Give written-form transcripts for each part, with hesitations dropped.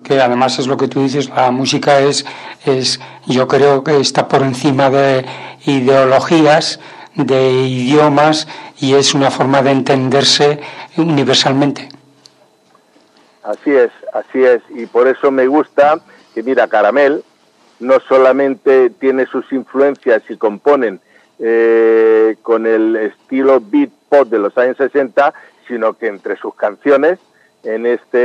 que además es lo que tú dices, la música es yo creo que está por encima de ideologías, de idiomas, y es una forma de entenderse universalmente. Así es, y por eso me gusta que, mira, Caramel no solamente tiene sus influencias y componen con el estilo beat pop de los años 60, sino que entre sus canciones, en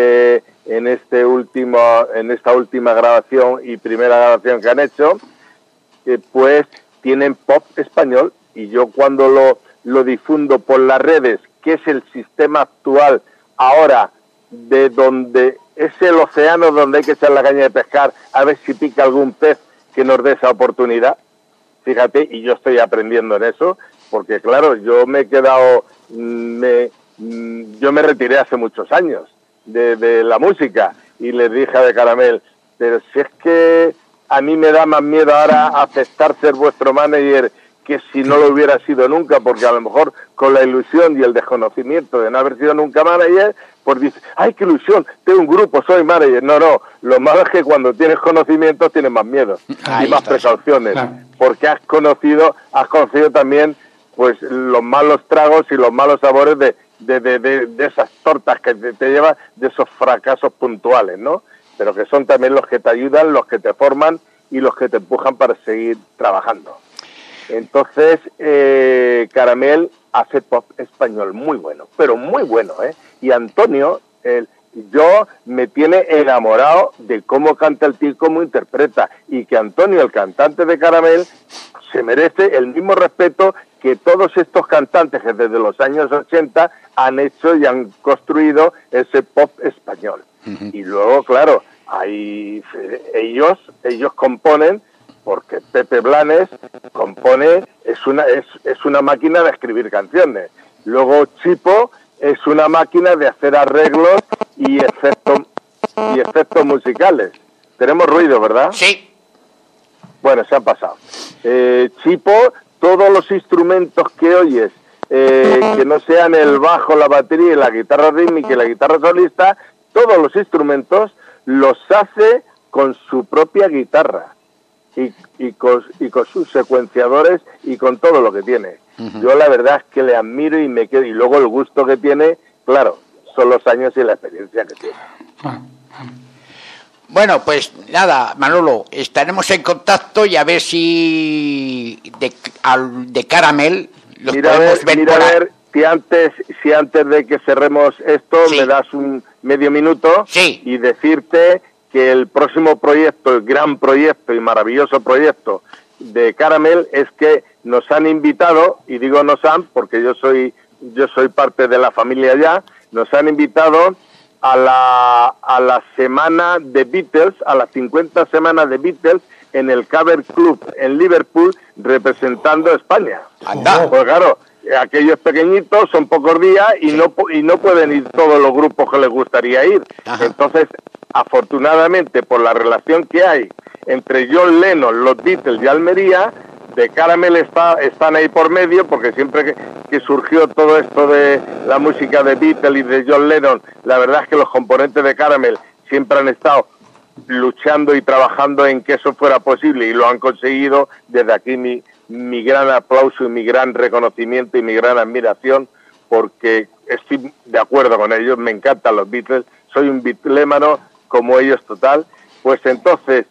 esta última grabación y primera grabación que han hecho, pues tienen pop español, y yo cuando lo difundo por las redes, que es el sistema actual ahora, de donde es el océano donde hay que echar la caña de pescar a ver si pica algún pez que nos dé esa oportunidad, fíjate, y yo estoy aprendiendo en eso, porque claro, yo me he quedado, yo me retiré hace muchos años de la música, y les dije a De Caramel, pero si es que a mí me da más miedo ahora aceptar ser vuestro manager que si no lo hubiera sido nunca, porque a lo mejor con la ilusión y el desconocimiento de no haber sido nunca manager, pues dices, ¡ay, qué ilusión! Tengo un grupo, soy manager. No, lo malo es que cuando tienes conocimientos tienes más miedo y más precauciones, porque has conocido también pues los malos tragos y los malos sabores de esas tortas que te llevas, de esos fracasos puntuales, ¿no? Pero que son también los que te ayudan, los que te forman y los que te empujan para seguir trabajando. Entonces, Caramel hace pop español muy bueno, pero muy bueno, ¿eh? Y Antonio, yo me tiene enamorado de cómo canta el tío y cómo interpreta, y que Antonio, el cantante de Caramel, se merece el mismo respeto que todos estos cantantes que desde los años 80 han hecho y han construido ese pop español. Uh-huh. Y luego, claro, ellos componen, porque Pepe Blanes compone, es una máquina de escribir canciones. Luego Chipo es una máquina de hacer arreglos y efectos musicales. Tenemos ruido, ¿verdad? Sí. Bueno, se han pasado. Chipo, todos los instrumentos que oyes, que no sean el bajo, la batería y la guitarra rítmica y la guitarra solista, todos los instrumentos los hace con su propia guitarra. Y con sus secuenciadores y con todo lo que tiene. Uh-huh. Yo la verdad es que le admiro y me quedo, y luego el gusto que tiene, claro, son los años y la experiencia que tiene. Bueno, pues nada, Manolo, estaremos en contacto y a ver si de Caramel los podemos ver. Mira a ver si antes de que cerremos esto, sí, me das un medio minuto, sí, y decirte que el próximo proyecto, el gran proyecto y maravilloso proyecto de Caramel, es que nos han invitado, y digo nos han porque yo soy parte de la familia ya, nos han invitado a la semana de Beatles, a las 50 semanas de Beatles, en el Cavern Club en Liverpool, representando a España. ¡Anda! Pues claro, aquellos pequeñitos son pocos días y no pueden ir todos los grupos que les gustaría ir. Ajá. Entonces, afortunadamente, por la relación que hay entre John Lennon, los Beatles y Almería, de Caramel están ahí por medio, porque siempre que surgió todo esto de la música de Beatles y de John Lennon, la verdad es que los componentes de Caramel siempre han estado luchando y trabajando en que eso fuera posible, y lo han conseguido. Desde aquí mi gran aplauso y mi gran reconocimiento y mi gran admiración, porque estoy de acuerdo con ellos, me encantan los Beatles, soy un Beatlemano como ellos total. Pues entonces,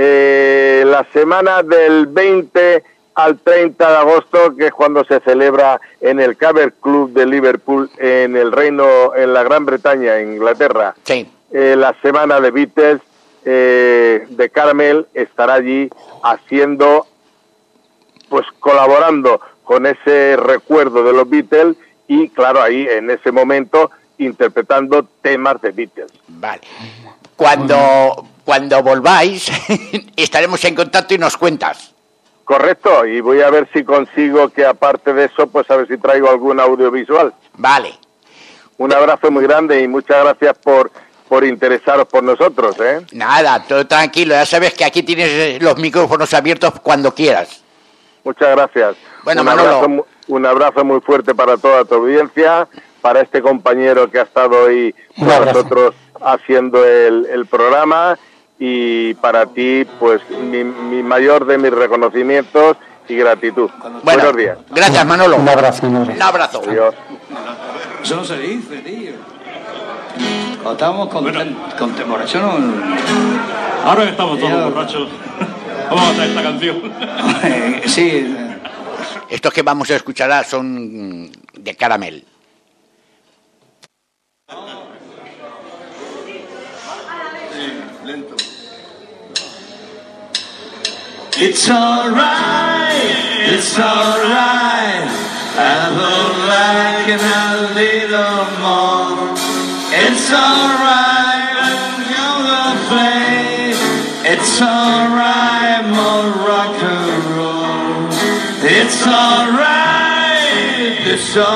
la semana del 20 al 30 de agosto, que es cuando se celebra en el Cavern Club de Liverpool, en la Gran Bretaña, en Inglaterra, sí, la semana de Beatles, de Caramel estará allí haciendo, pues colaborando con ese recuerdo de los Beatles, y claro, ahí en ese momento interpretando temas de Beatles. Vale. Cuando volváis estaremos en contacto y nos cuentas. Correcto, y voy a ver si consigo que aparte de eso, pues a ver si traigo algún audiovisual. Vale. Un abrazo muy grande y muchas gracias por interesaros por nosotros, ¿eh? Nada, todo tranquilo, ya sabes que aquí tienes los micrófonos abiertos cuando quieras. Muchas gracias. Bueno, Manolo, un abrazo muy fuerte para toda tu audiencia, para este compañero que ha estado hoy con nosotros haciendo el programa, y para ti, pues mi mayor de mis reconocimientos y gratitud. Bueno, buenos días. Gracias, Manolo. Un abrazo enorme. Un abrazo. Adiós. Eso no se dice, tío. Cuando estamos contemporáneos, eso no... Ahora que estamos todos borrachos, vamos a hacer esta canción. Sí. Estos que vamos a escuchar son de Caramel. Lento. It's alright, I would like a little more. It's alright, you're the play. It's alright, more rock and roll. It's alright,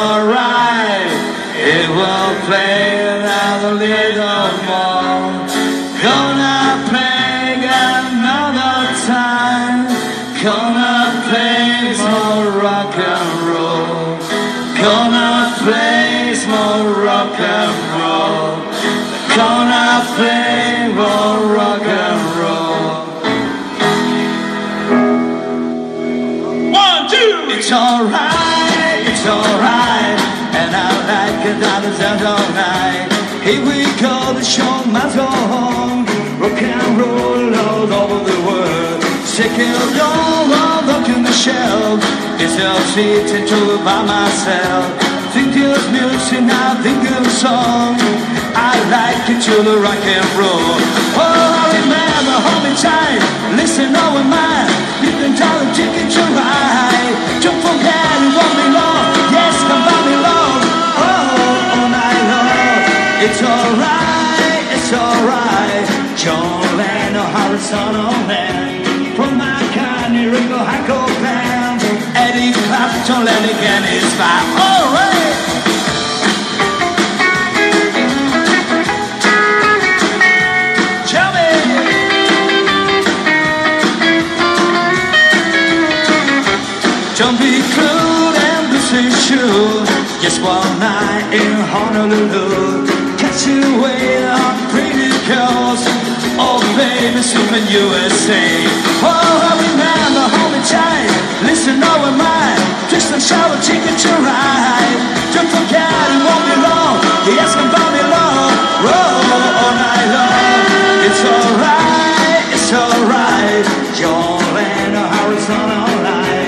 it will play another little more. Gonna play another time. Gonna play more rock and roll. Gonna play more rock and roll. Gonna play more rock and roll. 1, 2. It's alright, and I like it that it's all night. Here we go, the show must go on. Rock and roll all over the world. Second all look in the shelf. It's all sitting to by myself. Think of music, now think of song. I like it to the rock and roll. Oh, I remember, hold me tight. Listen, over mine. You can tell the ticket to ride. Don't forget, it won't be long. Yes, come by me long. Oh, all night long. It's alright. John Lennon, Harrison, on land. From McCartney, Ringo, Hanko, Band. Eddie Clapton, Lenny, again, it's fine. Alright. Don't be cruel and this is true. Just one night in Honolulu, catching away on pretty girls. Oh baby, swimming USA. Oh, I remember, hold me tight. Listen over mine. Just a shower ticket to ride. Don't forget it won't be long. Yes, come by me long. Roll all night long. It's alright. John Lennon, Harrison, all night.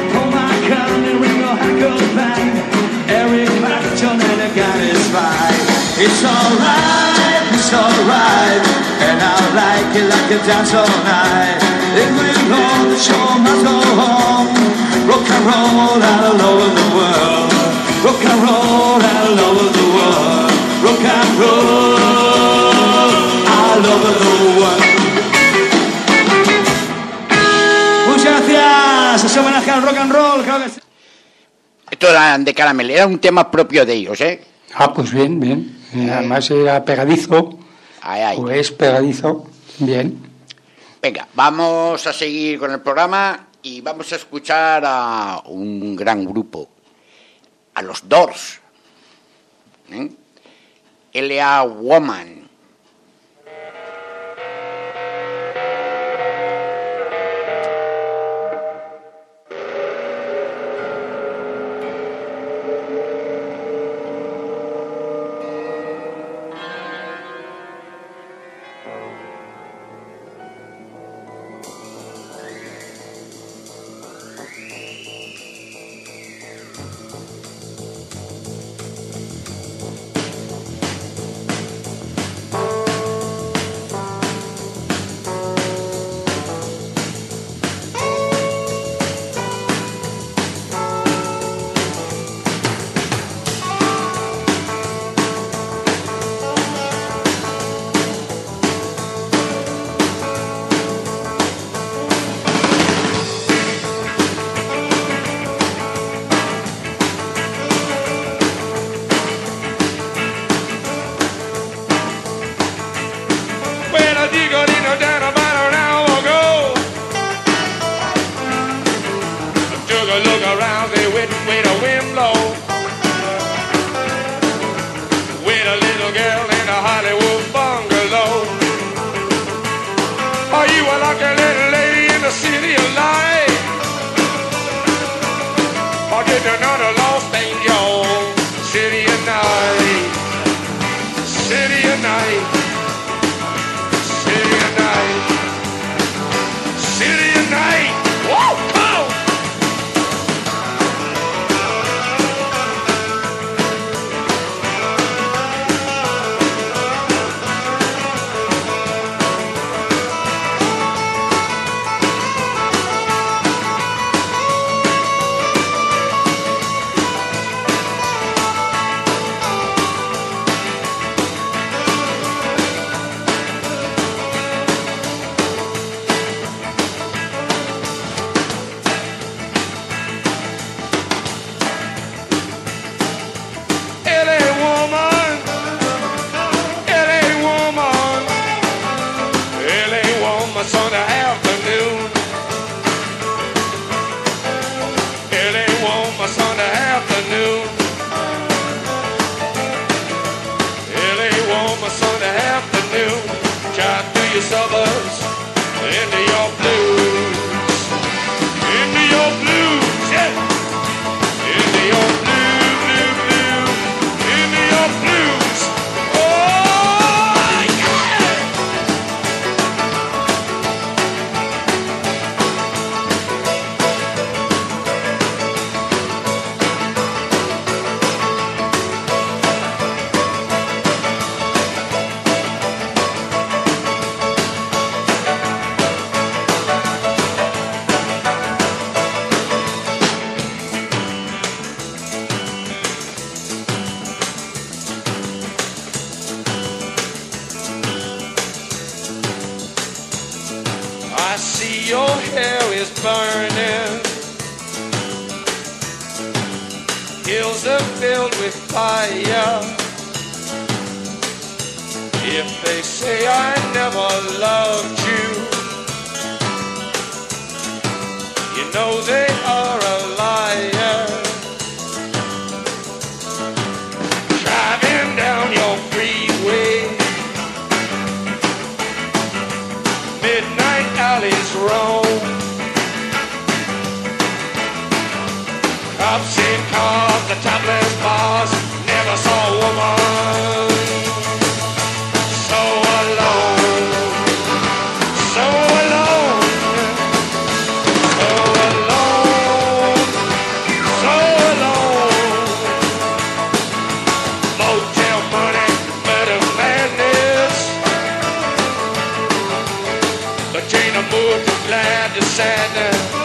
Eric Clapton and the guy is fine. It's alright, and I like it like a dance all night. If we go, the show must go on. Rock and roll all over the world. Rock and roll all over the world. Rock and roll all over the world. Muchas gracias. Se homenaje al rock and roll, creo que sí. Esto era de Caramel, era un tema propio de ellos, ¿eh? Ah, pues bien. Además era pegadizo. Ay. O es pegadizo. Bien. Venga, vamos a seguir con el programa y vamos a escuchar a un gran grupo, a los Doors. L.A. Woman. were like a little lady in the city of light. Or did another lost angel? City of night. City of night. City of night. City of night. Whoa, come on. Sunday afternoon. LA woman Sunday afternoon. LA woman Sunday afternoon. Drive through your suburbs into your blues. Into your blues, yeah. Into your blue, blue, blue. Into your blues. Oh, yeah. I see your hair is burning. Hills are filled with fire. If they say I never loved you, you know they are a liar. Driving down your freeway, midnight alleys roam. Cops in cars, the topless bars, never saw a woman so alone, so alone, so alone, so alone. Motel money, murder madness. But Jane moved from glad to sadness.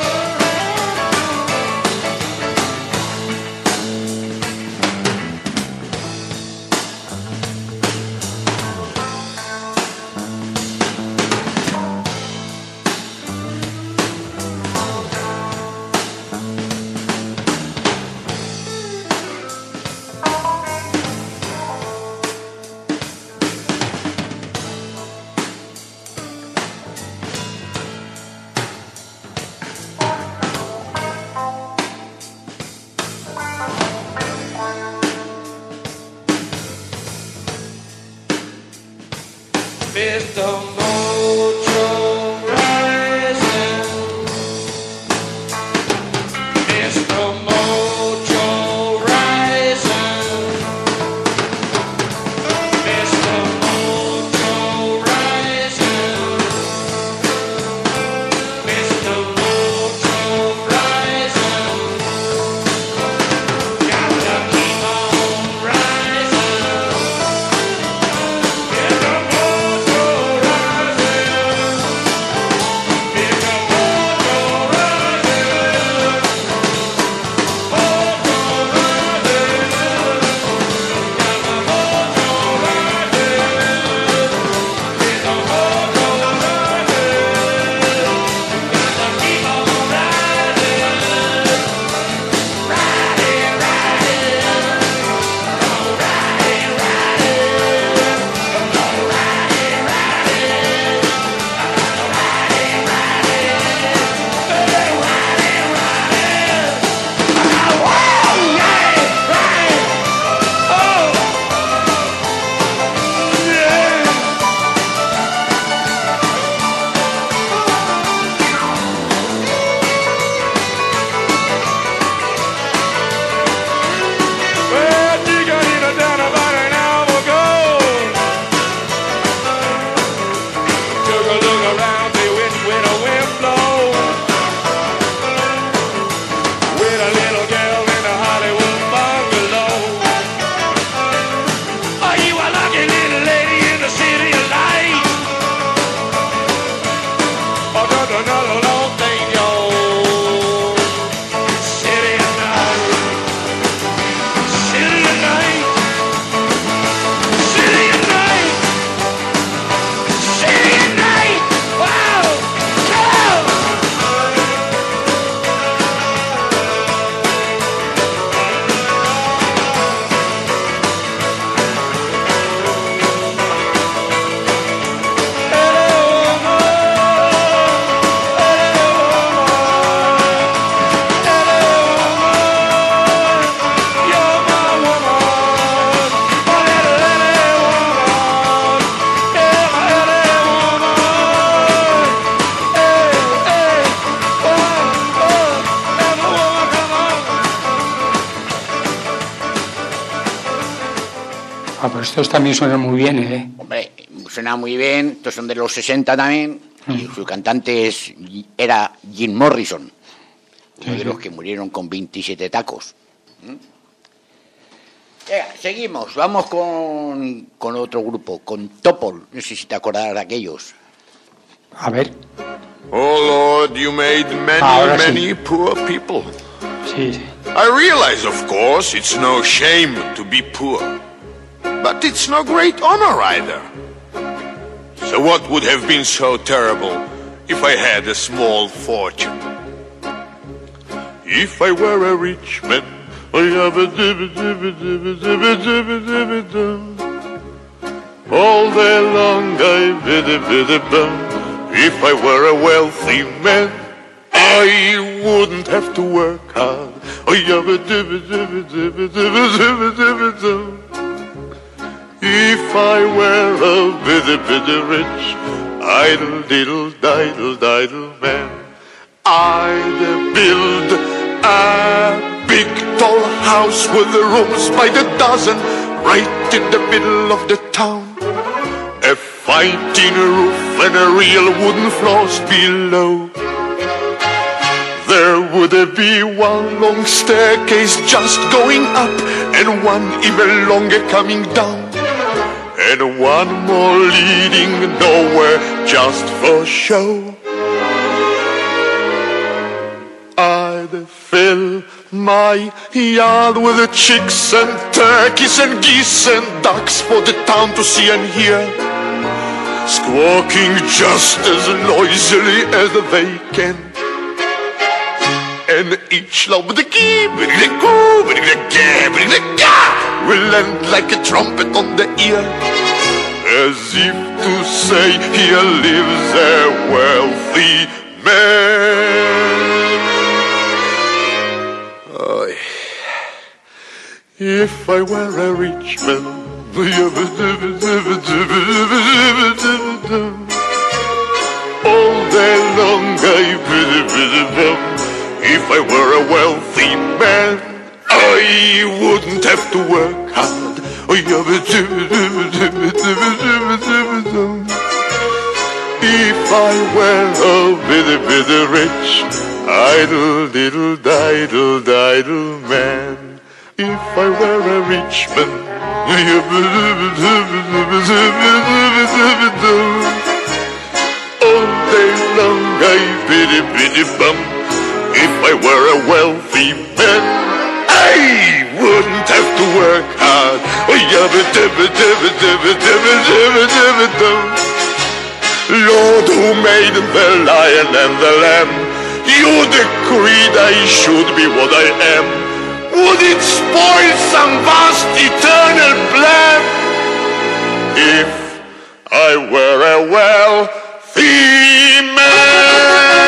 Ah, pues estos también suenan muy bien, ¿eh? Hombre, suena muy bien. Estos son de los 60 también. Y su cantante era Jim Morrison. Uno de los que murieron con 27 tacos. Seguimos. Vamos con otro grupo. Con Topol. No sé si te acordarás de aquellos. A ver. Oh Lord, you made many poor people. Sí. I realize, of course, it's no shame to be poor. But it's no great honor either. So what would have been so terrible if I had a small fortune? If I were a rich man, I have a all day long I bid. If I were a wealthy man, I wouldn't have to work hard. If I were a bitty rich, idle man, I'd build a big tall house with the rooms by the dozen, right in the middle of the town. A fighting roof and a real wooden floors below. There would be one long staircase just going up, and one even longer coming down, and one more leading nowhere just for show. I'd fill my yard with the chicks and turkeys and geese and ducks for the town to see and hear, squawking just as noisily as they can. And each loud with the key, will end like a trumpet on the ear, as if to say, here lives a wealthy man. Oh, if I were a rich man, all day long I if I were a wealthy man, I wouldn't have to work hard. If I were a bitty rich, idle man. If I were a rich man, all day long I bitty bum. If I were a wealthy man, I wouldn't have to work hard. Lord, who made the lion and the lamb, you decreed I should be what I am. Would it spoil some vast eternal plan if I were a wealthy man?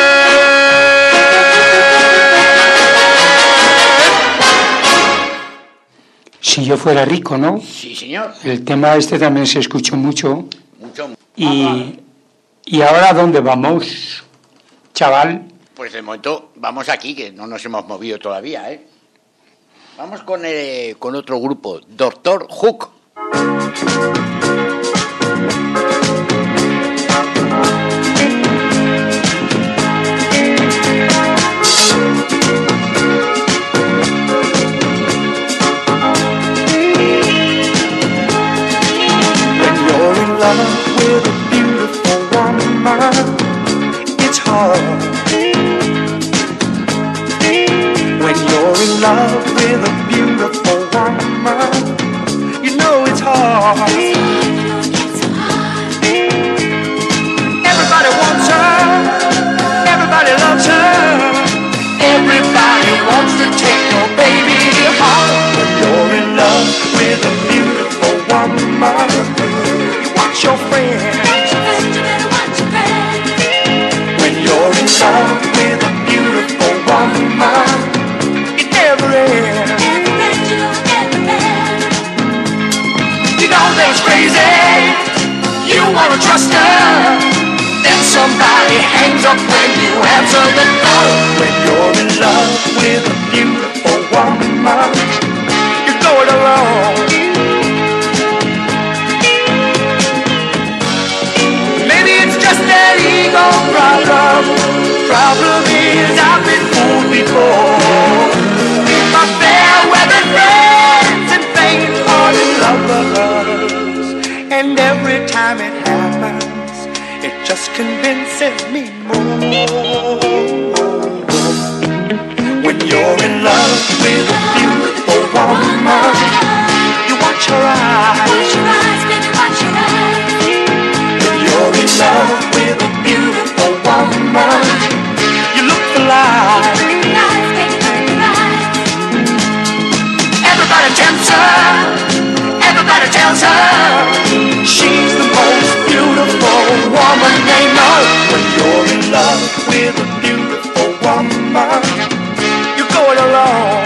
Si yo fuera rico, ¿no? Sí, señor. El tema este también se escuchó mucho. Mucho. ¿Y ahora a dónde vamos, chaval? Pues de momento vamos aquí, que no nos hemos movido todavía, ¿eh? Vamos con otro grupo, Dr. Hook. Love with a beautiful woman, it's hard. When you're in love with a beautiful woman, you know it's hard. Everybody wants her, everybody loves her, everybody wants to take your baby home. When you're in love with a beautiful woman, your friends. When you're in love with a beautiful woman, it never ends. You know that's crazy. You wanna trust her, then somebody hangs up when you answer the phone. When you're in love with a beautiful woman, you know it alone. that ego problem. Problem is I've been fooled before. My fair weather friends and faint-hearted lovers, and every time it happens, it just convinces me more. When you're in love with a beautiful woman, you watch her eyes. Watch your eyes, baby, watch your eyes. When you're in love with a beautiful woman, you look for lies. Look for lies, baby, look for lies. Everybody tempts her. Everybody tells her she's the most beautiful woman they know. When you're in love with a beautiful woman, you're going alone.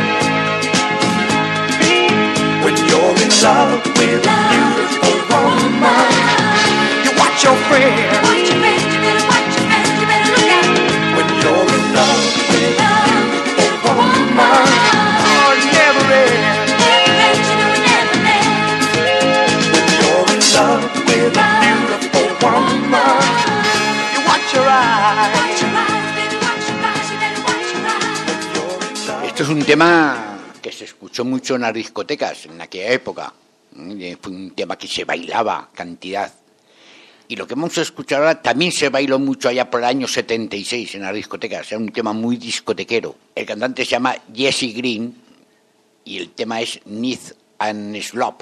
When you're in love with a beautiful woman, you watch your friends. Watch your friends, you better watch your friends, you better look out. When you're in love with a beautiful woman, oh, it never ends. Never ends, you know it never ends. When you're in love with a beautiful woman, you watch your eyes. Watch your eyes, baby, watch your eyes, you better watch your eyes. Esto es un tema que se escuchó mucho en las discotecas en aquella época. Fue un tema que se bailaba cantidad. Y lo que vamos a escuchar ahora también se bailó mucho allá por el año 76 en las discotecas. Era un tema muy discotequero. El cantante se llama Jesse Green y el tema es Neath and Slop.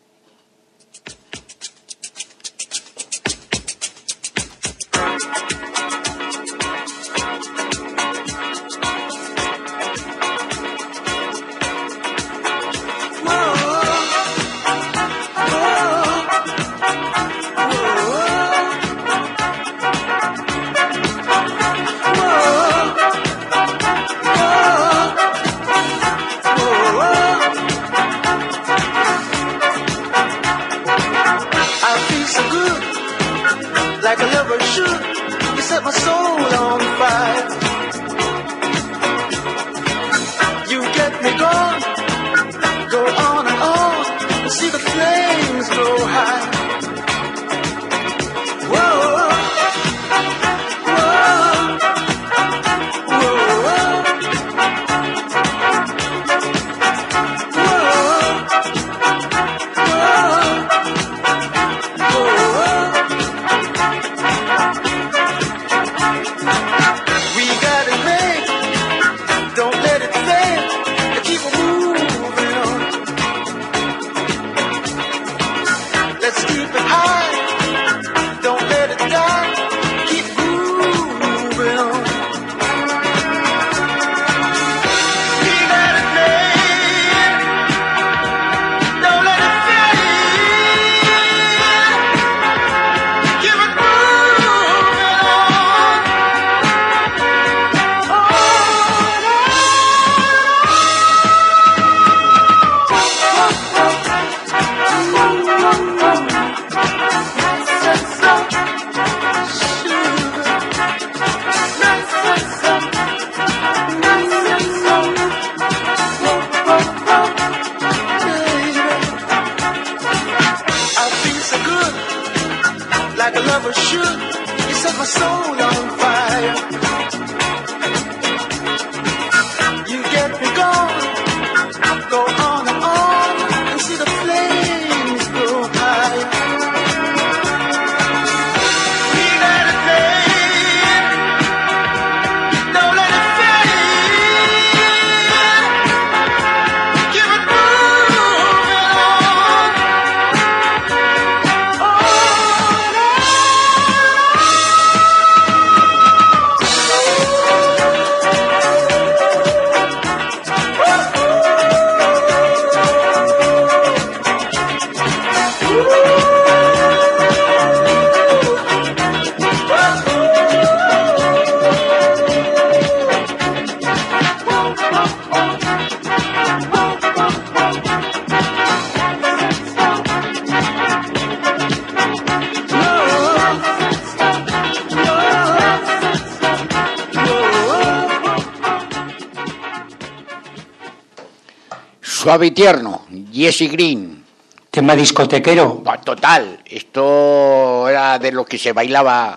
Suave y tierno, Jesse Green. Tema discotequero. Total, esto era de lo que se bailaba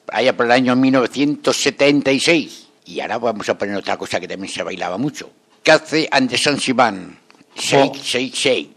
allá por el año 1976. Y ahora vamos a poner otra cosa que también se bailaba mucho. Cathy and the Sunshine Band. Shake, shake, shake.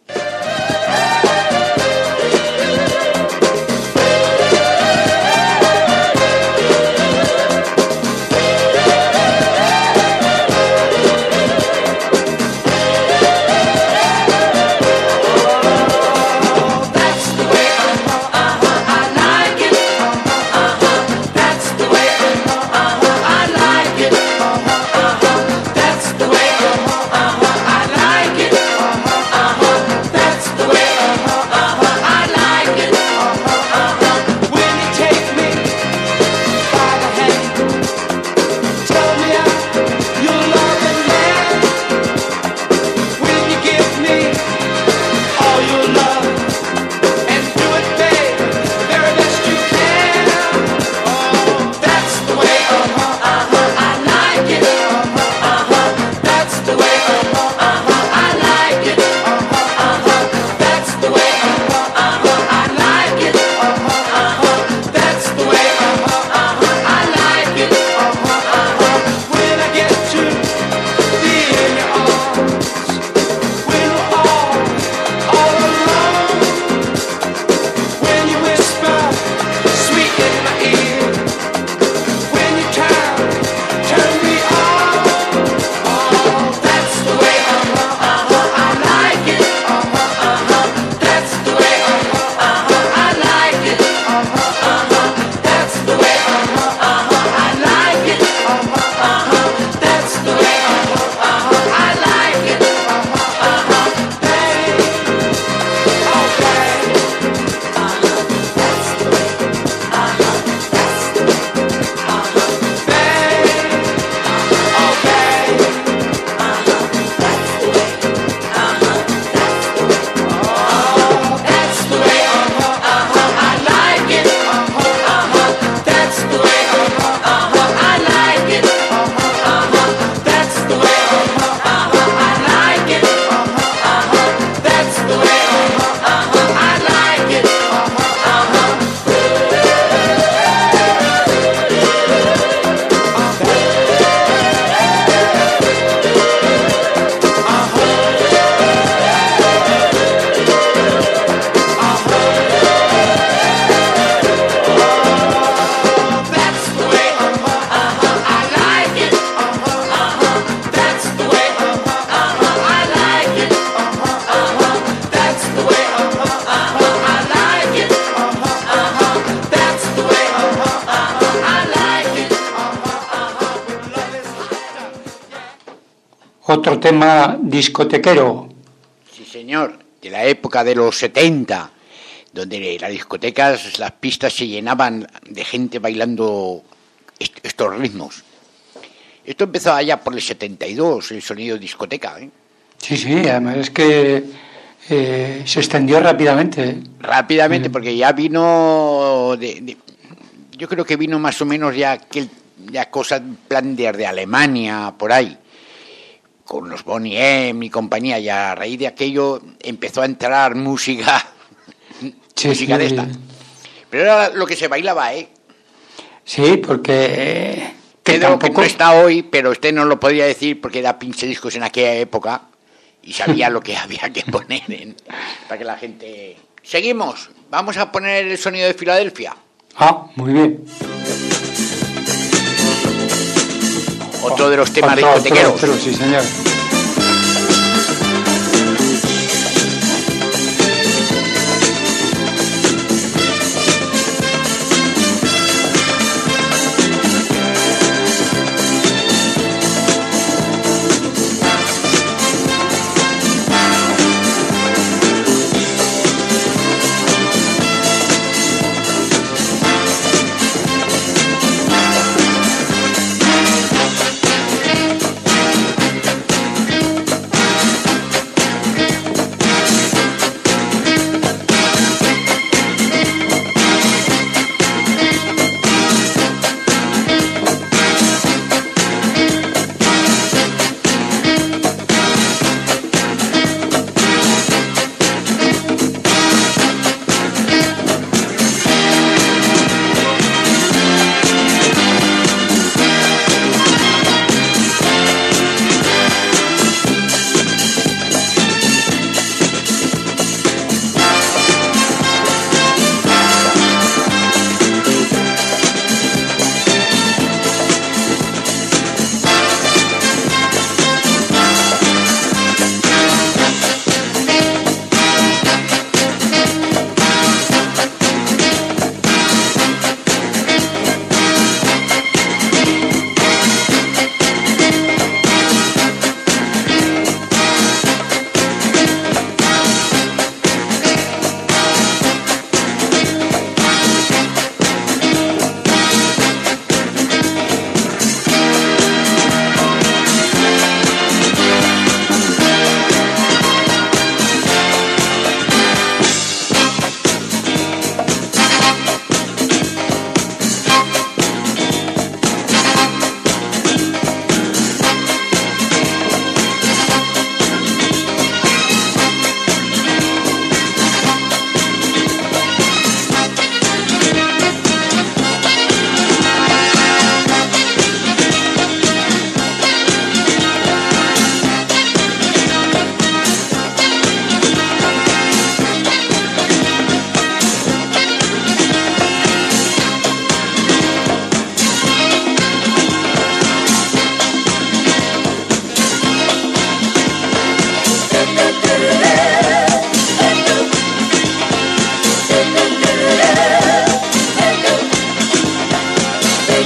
Otro tema discotequero. Sí, señor, de la época de los 70, donde las discotecas, las pistas se llenaban de gente bailando estos ritmos. Esto empezó allá por el 72, el sonido de discoteca, ¿eh? Sí, además es que se extendió rápidamente. Rápidamente, porque ya vino, yo creo que vino más o menos ya cosas en plan de Alemania, por ahí, con los Boney M y compañía, y a raíz de aquello empezó a entrar música de esta. Pero era lo que se bailaba, ¿eh? Sí, porque... Pedro, que no está hoy, pero usted no lo podría decir porque era pinche discos en aquella época y sabía lo que había que poner para que la gente... Seguimos, vamos a poner el sonido de Filadelfia. Ah, muy bien. Otro de los temas discotequeros. Sí, señor.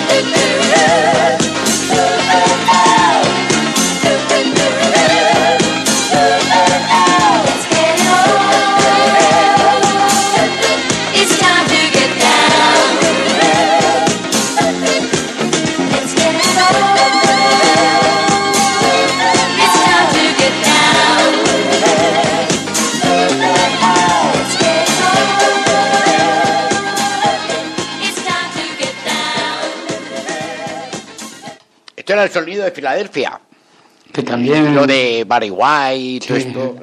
Esto era el sonido de Filadelfia. Que también... Lo de Barry White, todo esto.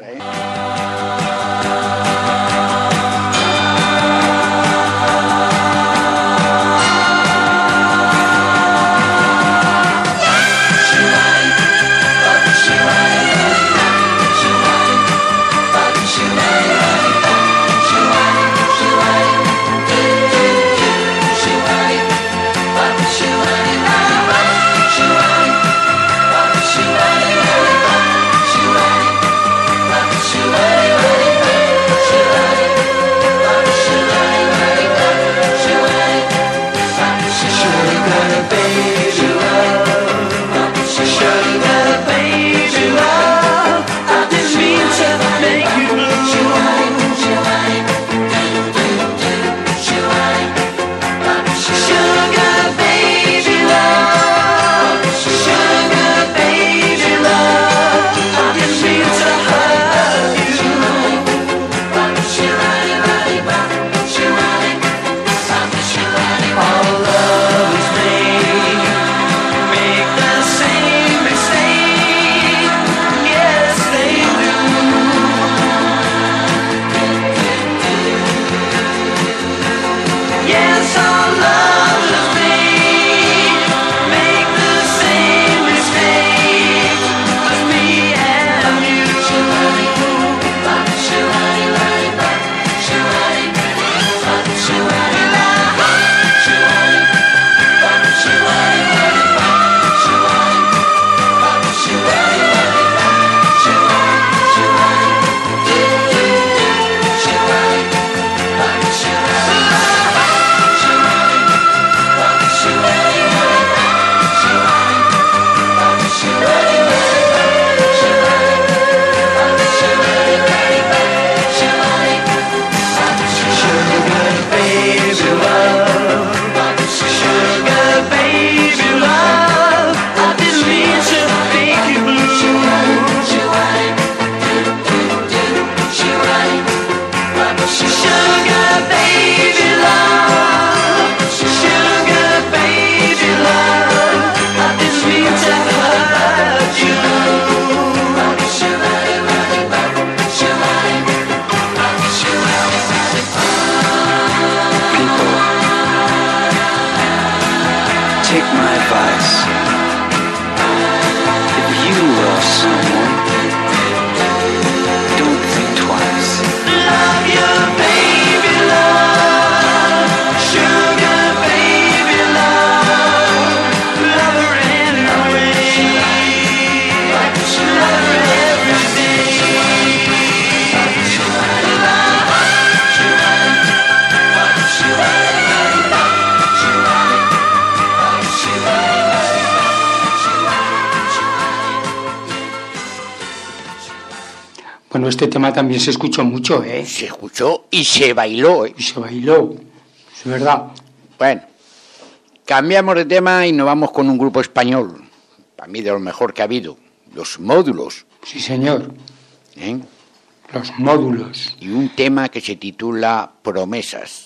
Bueno, este tema también se escuchó mucho, ¿eh? Se escuchó y se bailó, ¿eh? Y se bailó, es verdad. Bueno, cambiamos de tema y nos vamos con un grupo español, para mí de lo mejor que ha habido, Los Módulos. Sí, señor. ¿Eh? Los Módulos. Y un tema que se titula Promesas.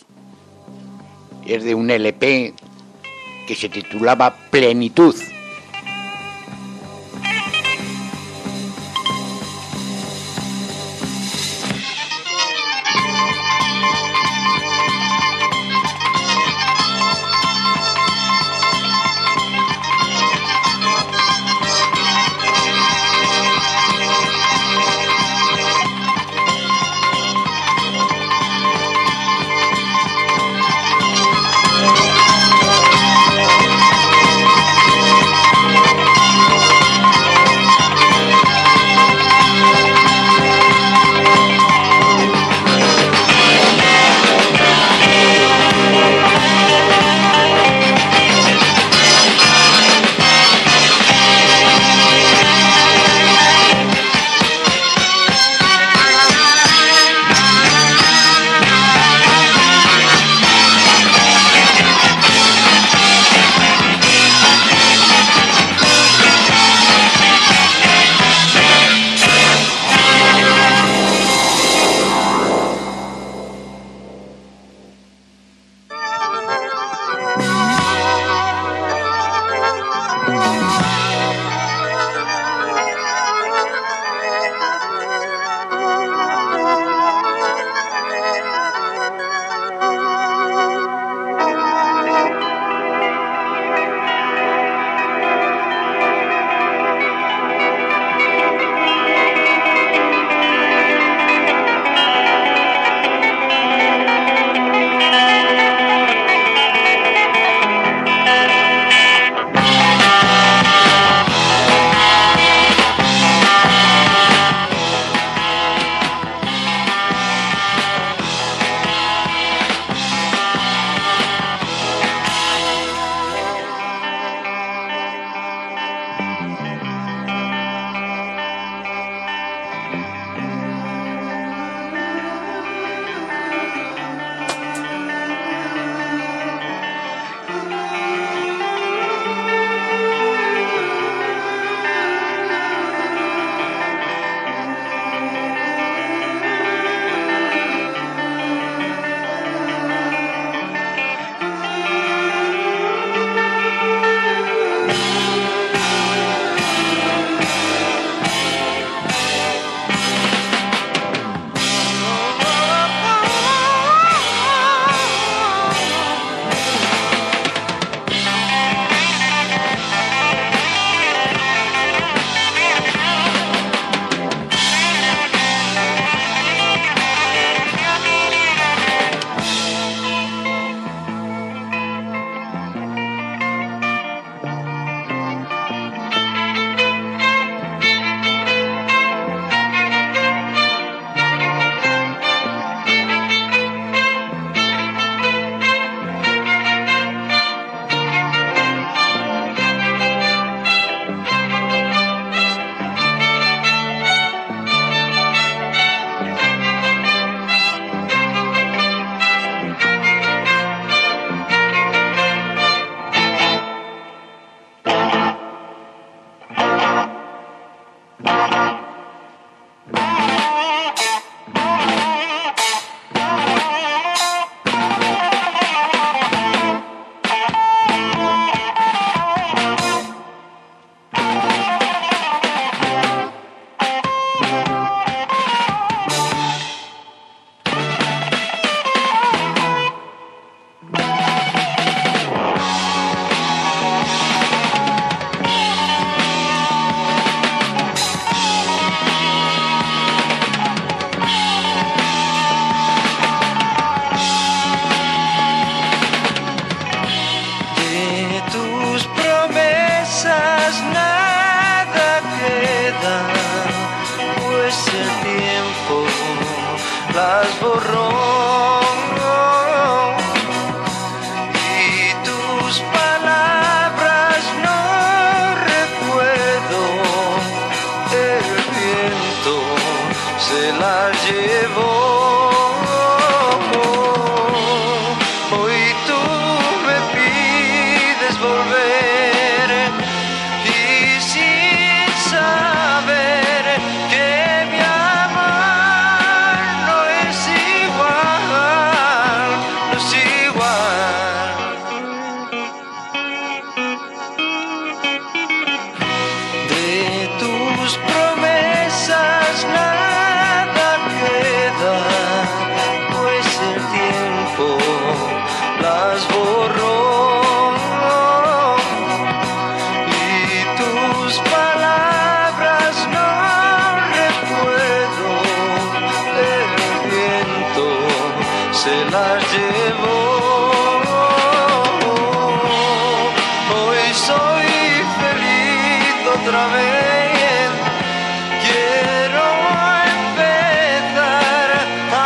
Es de un LP que se titulaba Plenitud. Thank tus promesas nada queda, pues el tiempo las borró. Y tus palabras no recuerdo, el viento se las llevó. Hoy tú me pides volver y sin saber que mi amor no es igual, no es igual. De tus promesas nada queda, pues el tiempo las borró. Y tus palabras no recuerdo, el viento se las llevó. Hoy soy feliz otra vez, quiero empezar a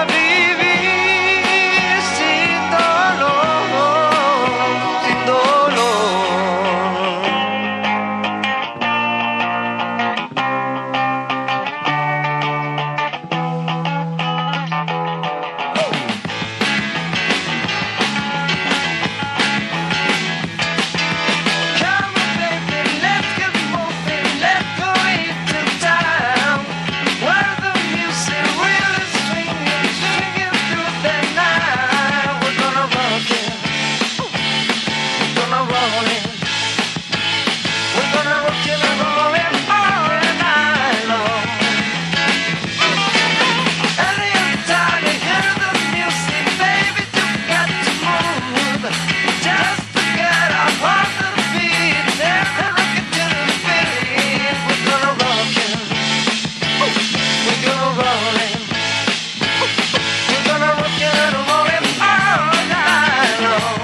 vivir sin dolor, sin dolor. Come on, baby, let's get moving, let's go into town, where the music really swinging, swinging through the night. We're gonna rock it, we're gonna roll it, we're gonna rock it and roll it all night long. Any time you hear the music, baby, you got to move, just to get up on the beat, never rock it to the beat. We're gonna rock it, we're gonna roll it, we're gonna rock it and roll it all night long.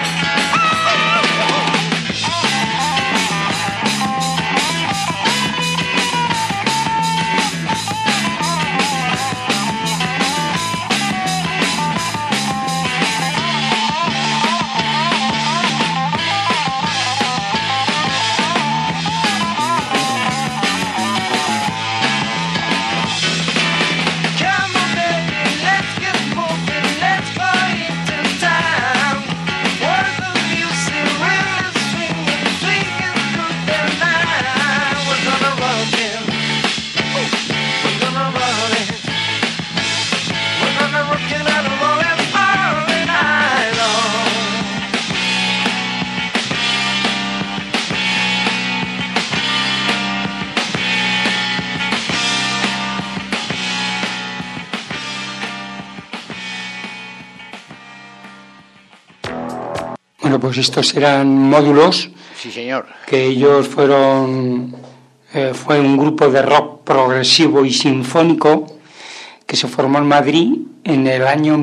Come on, baby, let's get moving, let's go into town, where the music really swinging, swinging through the night. We're gonna rock it, we're gonna roll it, we're gonna rock it and roll it all night long. Bueno, pues estos eran Módulos, Sí, señor. que ellos fueron, fue un grupo de rock progresivo y sinfónico que se formó en Madrid en el año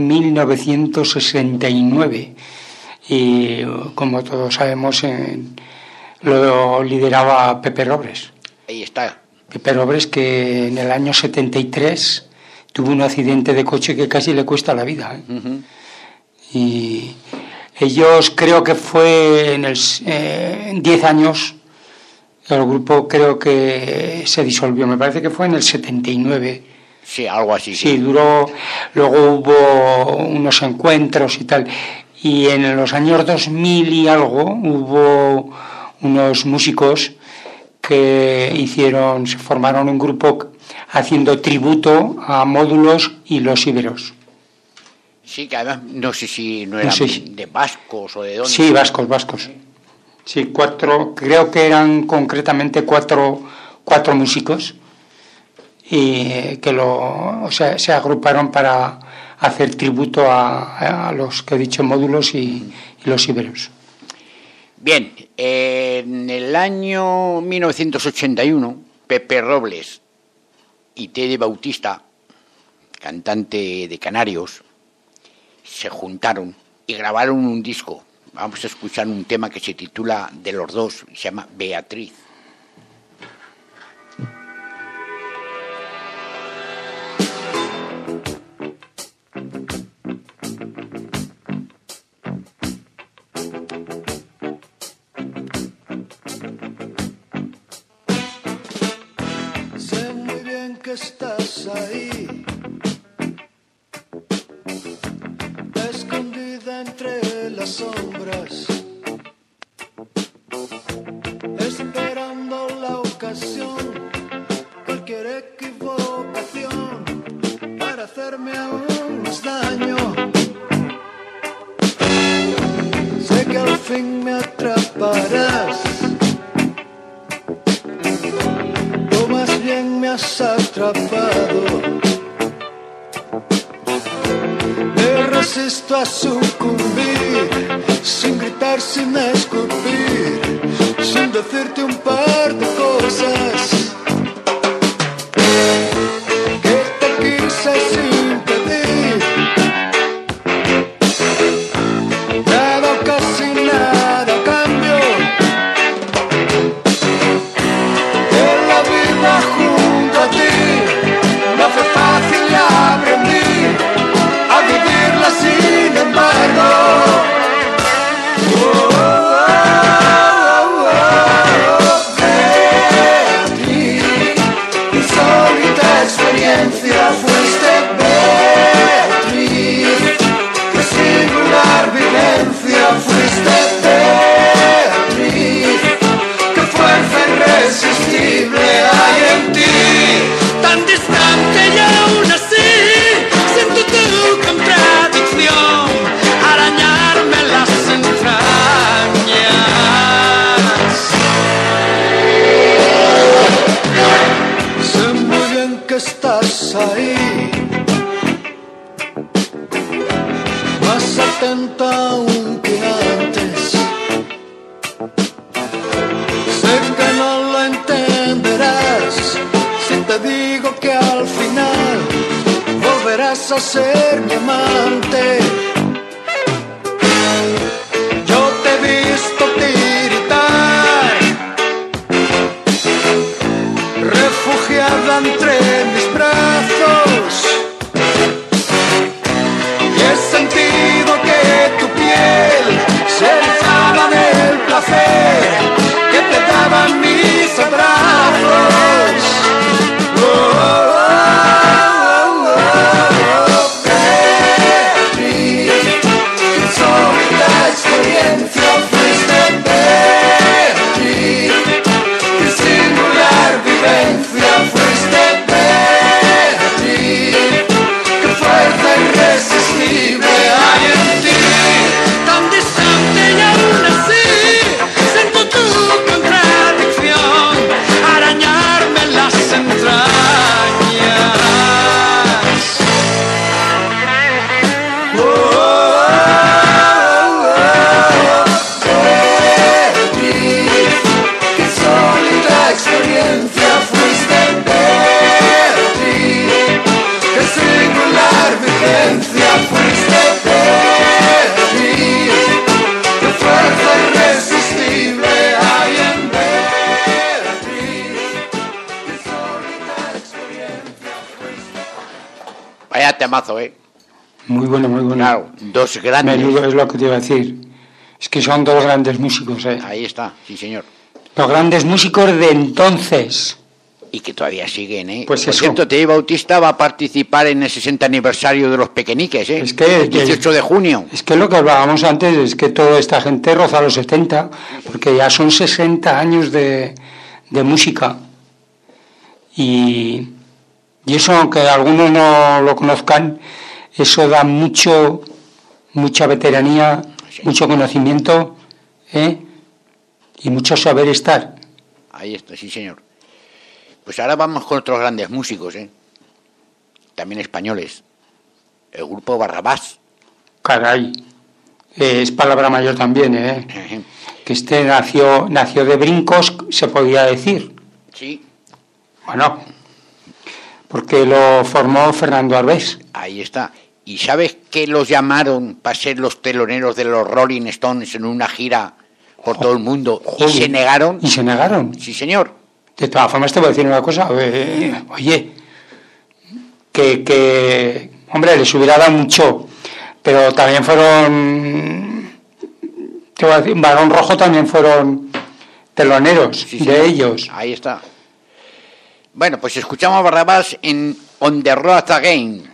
1969 y como todos sabemos lo lideraba Pepe Robres. Ahí está. Pepe Robres, que en el año 73 tuvo un accidente de coche que casi le cuesta la vida, ¿eh? Ujú. Y ellos, creo que fue en 10 años, el grupo creo que se disolvió, me parece que fue en el 79. Sí, algo así. Sí, duró, luego hubo unos encuentros y tal, y en los años 2000 y algo hubo unos músicos que se formaron un grupo haciendo tributo a Módulos y Los Íberos. Sí, que además no sé si no eran sé. de vascos o de dónde. Sí, vascos. Sí, creo que eran concretamente cuatro músicos y que se agruparon para hacer tributo a los que he dicho Módulos y Los Íberos. Bien, en el año 1981, Pepe Robles y Tede Bautista, cantante de Canarios, se juntaron y grabaron un disco Vamos a escuchar un tema que se titula De los Dos, se llama Beatriz. Sé muy bien que estás ahí, escondida entre las sombras, esperando la ocasión, cualquier equivocación para hacerme aún más daño. Sé que al fin me atraparás, o más bien me has atrapado. Me resisto a sucumbir, sin gritar, sin escupir, sin decirte un par de cosas que te quise sin pedir. Nada, casi nada a cambio de la vida junto a ti. No fue fácil y aprendí a vivirla sin embargo. Beatriz, insólita experiencia fuiste, Beatriz, qué singular vivencia fuiste, Beatriz, qué fuerza irresistible hay en ti, tan distante y aún así siento tu contradicción arañarme las entrañas. Sé muy bien que estás ahí, más atenta aún que antes. Sé que no lo entenderás si te digo que al final volverás a ser mi amante. Yo te he visto tiritar, refugiada entre mis brazos, y he sentido que tu piel se erizaba del placer que te daban mis abrazos. Beatriz, insólita experiencia fuiste, Beatriz, qué singular vivencia fuiste, Beatriz, qué fuerza irresistible hay en ti, tan distante y aún así siento tu contradicción arañarme las entrañas. Beatriz, qué insólita experiencia fuiste, Beatriz, qué singular vivencia fuiste, Beatriz, qué fuerza irresistible hay en Beatriz, qué insólita experiencia fuiste. Vaya temazo, ¿eh? Muy bueno, muy bueno. Claro, dos grandes. Menudo es lo que te iba a decir. Es que son dos grandes músicos, ¿eh? Ahí está, sí señor. Los grandes músicos de entonces. Y que todavía siguen, ¿eh? Pues Por eso. cierto, Teddy Bautista va a participar en el 60 aniversario de los Pequeñiques, ¿eh? Es que- el 18 de junio. Es que lo que hablábamos antes es que toda esta gente roza los 70, porque ya son 60 años de música. Y eso, aunque algunos no lo conozcan, eso da mucha veteranía, Sí. mucho conocimiento, ¿eh? Y mucho saber estar. Ahí está, sí señor. Pues ahora vamos con otros grandes músicos, ¿eh? También españoles. El grupo Barrabás. Caray, es palabra mayor también, ¿eh? Que este nació de brincos, se podía decir. Sí, Bueno, porque lo formó Fernando Arbés. ahí está. ¿Y sabes que los llamaron para ser los teloneros de los Rolling Stones en una gira por todo el mundo? Joder. ¿Y se negaron? ¿Y se negaron? Sí, señor. De todas formas te voy a decir una cosa, oye, que hombre, les hubiera dado mucho, pero también fueron, te voy a decir, Barón Rojo también fueron teloneros Sí, de señor. ellos. Ahí está. Bueno, pues escuchamos a Barrabás en On the Road Again.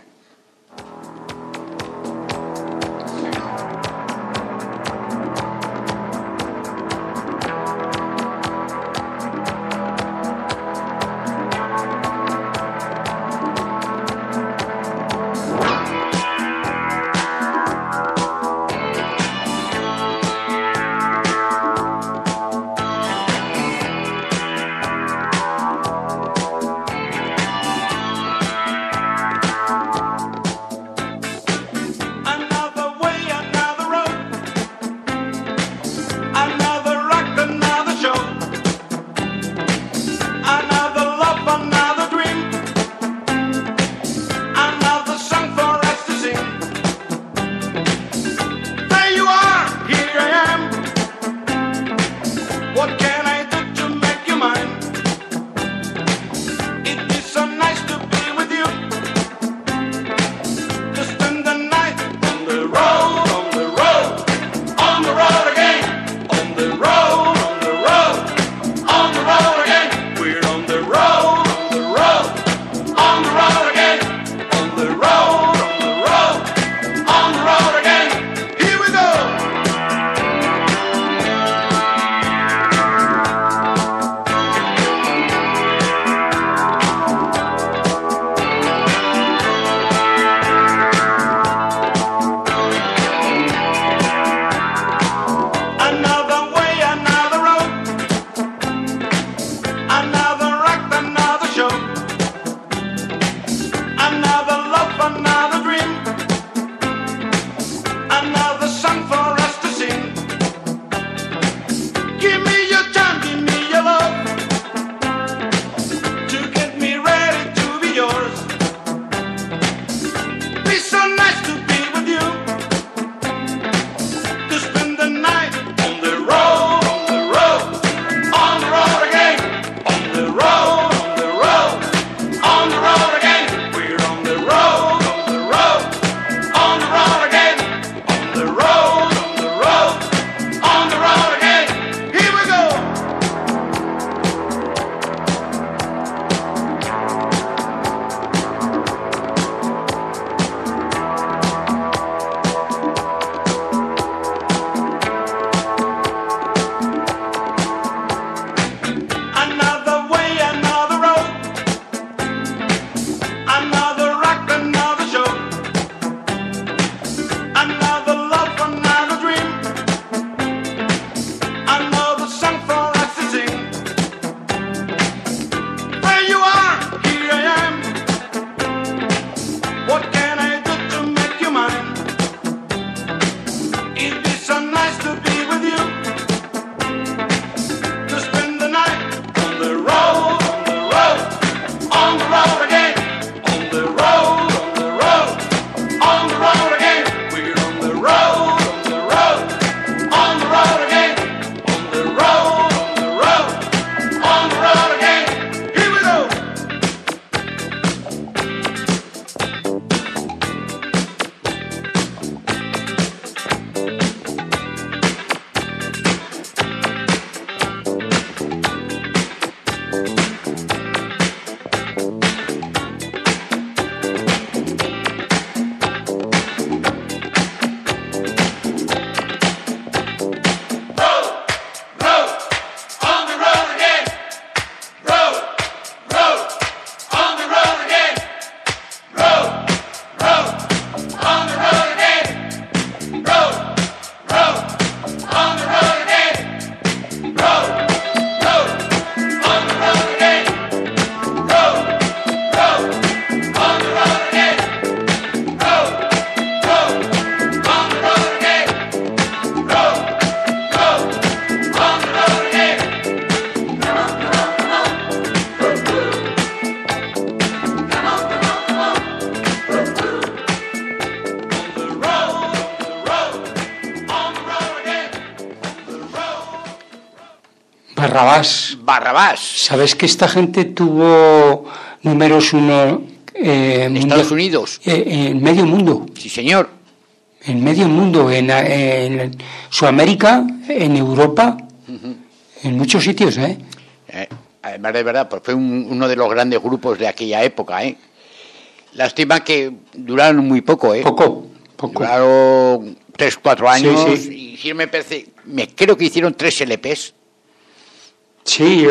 Barrabás. Barrabás. ¿Sabes que esta gente tuvo números 1 en Estados Unidos? En medio mundo. Sí, señor. En medio mundo, en Sudamérica, en Europa, en muchos sitios, Además, de verdad, pues fue uno de los grandes grupos de aquella época, Lástima que duraron muy poco, Poco. Duraron 3-4 años. Sí. Y creo que hicieron 3 LPs. Sí,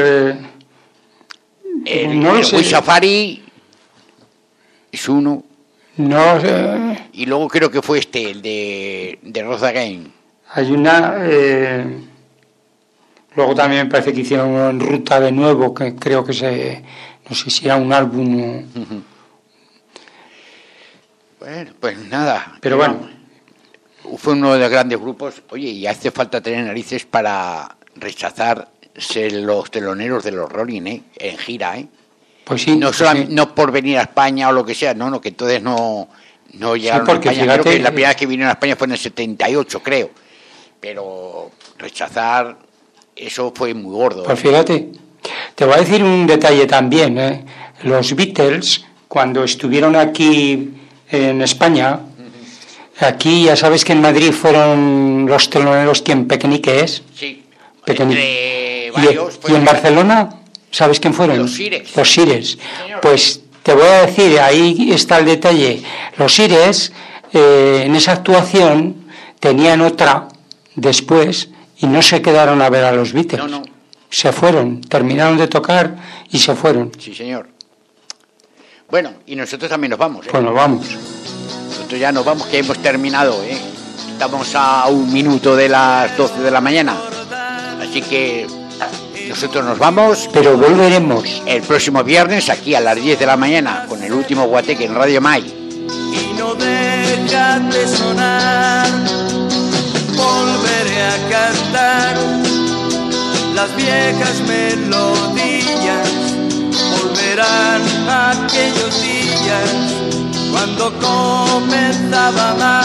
no lo sé. Wii Safari es uno. No, Y luego creo que fue el de Rose Again. hay una... luego también me parece que hicieron En Ruta de nuevo, que creo que no sé si era un álbum o... Bueno, pues nada. Pero bueno. Fue uno de los grandes grupos. Oye, y hace falta tener narices para rechazar ser los teloneros de los Rolling, en gira, Pues sí. No por venir a España o lo que sea, no, que entonces no llegaron porque a España. Fíjate, creo que la primera vez que vinieron a España fue en el 78, creo. Pero rechazar, eso fue muy gordo. Pues fíjate, te voy a decir un detalle también, Los Beatles, cuando estuvieron aquí en España, aquí ya sabes que en Madrid fueron los teloneros quien Pequeñiques. Sí. Y en Barcelona, ¿sabes quién fueron? Los Sires. Los Sires. Pues te voy a decir, ahí está el detalle. Los Sires, en esa actuación, tenían otra después y no se quedaron a ver a los Beatles. No. Se fueron, terminaron de tocar y se fueron. Sí, señor. Bueno, y nosotros también nos vamos, Pues nos vamos. Nosotros ya nos vamos, que hemos terminado, Estamos a 1 minuto de las 12 de la mañana. Así que nosotros nos vamos. Pero volveremos el próximo viernes aquí a las 10 de la mañana con el último Guateque en Radio Mai. Y no dejas de sonar, volveré a cantar las viejas melodías, volverán aquellos días cuando comenzaba a